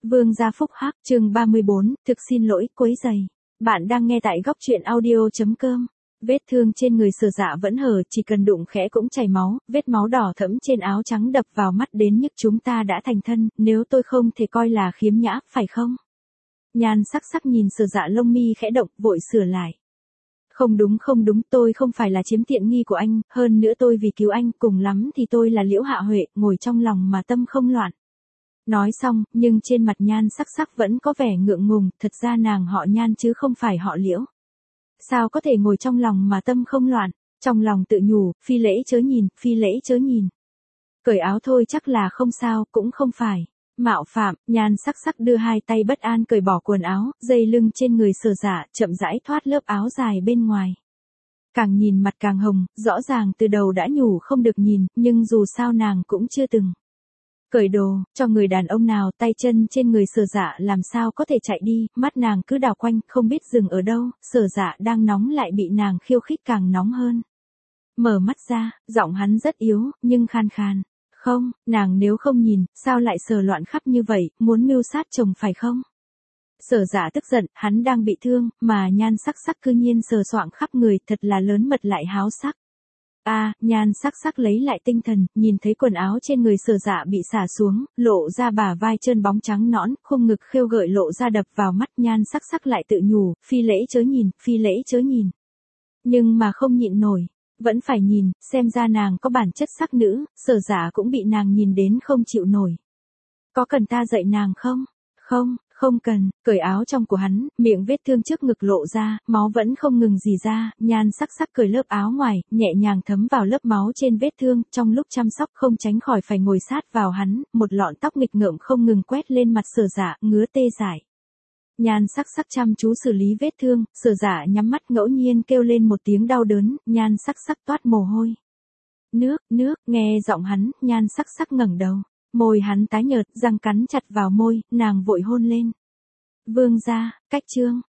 Vương gia phúc hắc, chương 34, thực xin lỗi, quấy rầy. Bạn đang nghe tại góc truyện audio.com. Vết thương trên người Sở Dạ vẫn hở, chỉ cần đụng khẽ cũng chảy máu, vết máu đỏ thẫm trên áo trắng đập vào mắt đến nhức. Chúng ta đã thành thân, nếu tôi không thể coi là khiếm nhã, phải không? Nhan sắc sắc nhìn Sở Dạ, lông mi khẽ động, vội sửa lại. Không đúng, tôi không phải là chiếm tiện nghi của anh, hơn nữa tôi vì cứu anh, cùng lắm thì tôi là Liễu Hạ Huệ, ngồi trong lòng mà tâm không loạn. Nói xong, nhưng trên mặt Nhan sắc sắc vẫn có vẻ ngượng ngùng, thật ra nàng họ Nhan chứ không phải họ Liễu. Sao có thể ngồi trong lòng mà tâm không loạn, trong lòng tự nhủ, phi lễ chớ nhìn. Cởi áo thôi chắc là không sao, cũng không phải mạo phạm. Nhan sắc sắc đưa hai tay bất an cởi bỏ quần áo, dây lưng trên người Sở Dạ, chậm rãi thoát lớp áo dài bên ngoài. Càng nhìn mặt càng hồng, rõ ràng từ đầu đã nhủ không được nhìn, nhưng dù sao nàng cũng chưa từng cởi đồ, cho người đàn ông nào. Tay chân trên người Sở Dạ làm sao có thể chạy đi, mắt nàng cứ đảo quanh, không biết dừng ở đâu. Sở Dạ đang nóng lại bị nàng khiêu khích càng nóng hơn. Mở mắt ra, giọng hắn rất yếu, nhưng khan khan. Không, nàng nếu không nhìn, sao lại sờ loạn khắp như vậy, muốn mưu sát chồng phải không? Sở Dạ tức giận, hắn đang bị thương, mà Nhan sắc sắc cư nhiên sờ soạng khắp người, thật là lớn mật lại háo sắc. Nhan sắc sắc lấy lại tinh thần, nhìn thấy quần áo trên người Sở Dạ bị xả xuống, lộ ra bả vai trơn bóng trắng nõn, khung ngực khêu gợi lộ ra đập vào mắt. Nhan sắc sắc lại tự nhủ, phi lễ chớ nhìn. Nhưng mà không nhịn nổi, vẫn phải nhìn, xem ra nàng có bản chất sắc nữ. Sở Dạ cũng bị nàng nhìn đến không chịu nổi. Có cần ta dạy nàng không? Không cần. Cởi áo trong của hắn, miệng vết thương trước ngực lộ ra, máu vẫn không ngừng rỉ ra. Nhan sắc sắc cởi lớp áo ngoài, nhẹ nhàng thấm vào lớp máu trên vết thương. Trong lúc chăm sóc không tránh khỏi phải ngồi sát vào hắn, một lọn tóc nghịch ngợm không ngừng quét lên mặt Sở Dạ, ngứa tê dại. Nhan sắc sắc chăm chú xử lý vết thương, Sở Dạ nhắm mắt ngẫu nhiên kêu lên một tiếng đau đớn. Nhan sắc sắc toát mồ hôi. Nước, nghe giọng hắn, Nhan sắc sắc ngẩng đầu. Môi hắn tái nhợt, răng cắn chặt vào môi, nàng vội hôn lên. Vương gia, cách chương.